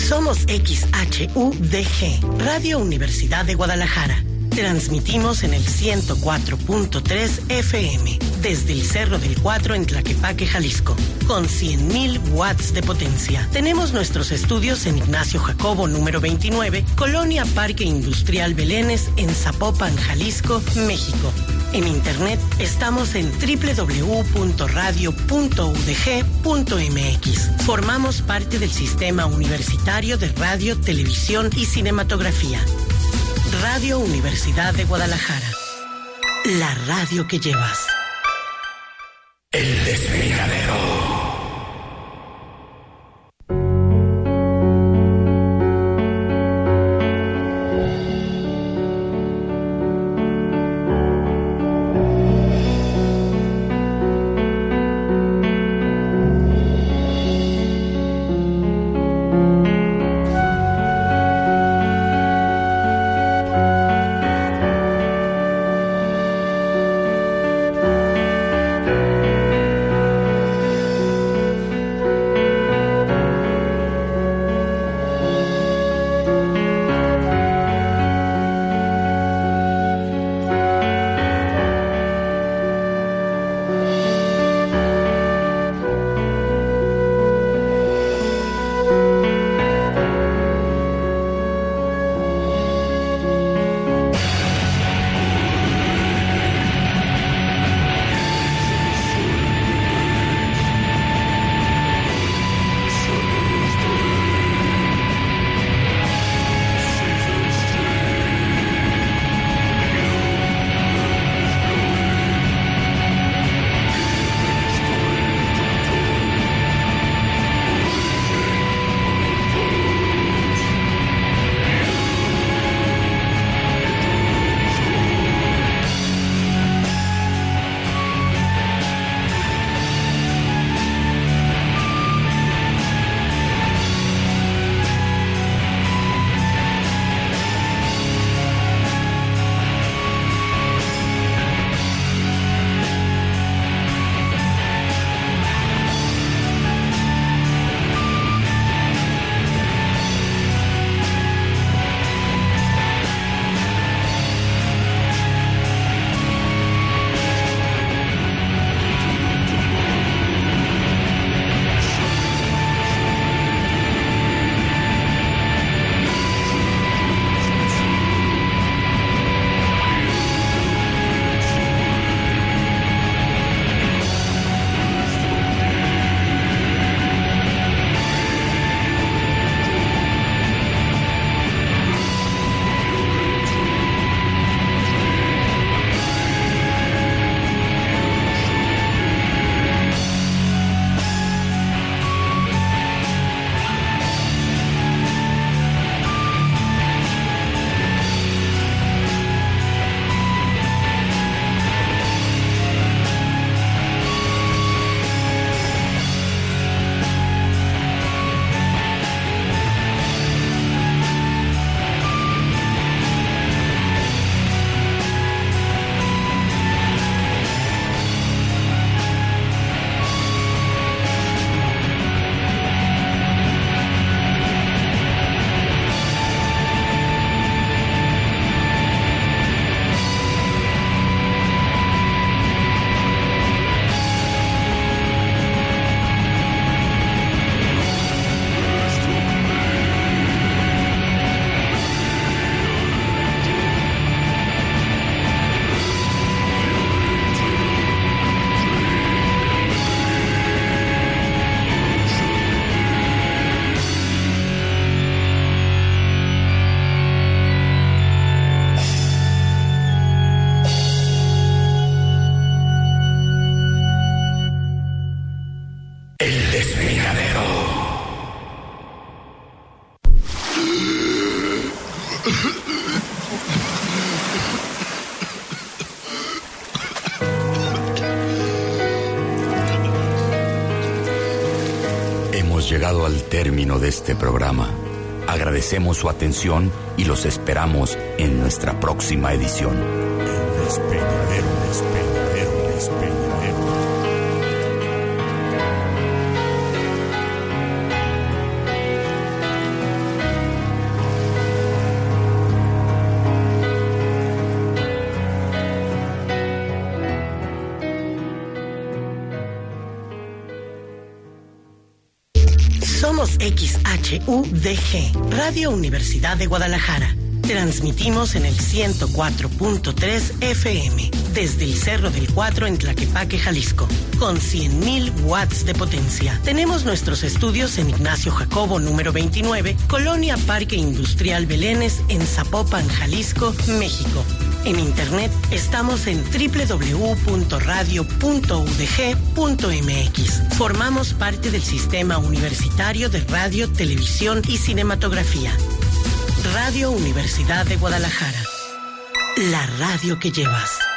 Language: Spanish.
Somos XHUDG, Radio Universidad de Guadalajara. Transmitimos en el 104.3 FM, desde el Cerro del Cuatro en Tlaquepaque, Jalisco, con 100,000 watts de potencia. Tenemos nuestros estudios en Ignacio Jacobo, número 29, Colonia Parque Industrial Belénes, en Zapopan, Jalisco, México. En internet estamos en www.radio.udg.mx. Formamos parte del Sistema Universitario de Radio, Televisión y Cinematografía. Radio Universidad de Guadalajara. La radio que llevas. El Despeñadero. Hemos llegado al término de este programa. Agradecemos su atención y los esperamos en nuestra próxima edición. El Despeñadero, Despeñadero, Despeñadero. Somos XHUDG, Radio Universidad de Guadalajara. Transmitimos en el 104.3 FM, desde el Cerro del Cuatro en Tlaquepaque, Jalisco, con 100,000 watts de potencia. Tenemos nuestros estudios en Ignacio Jacobo, número 29, Colonia Parque Industrial Belénes, en Zapopan, Jalisco, México. En internet estamos en www.radio.udg.mx. Formamos parte del Sistema Universitario de Radio, Televisión y Cinematografía. Radio Universidad de Guadalajara. La radio que llevas.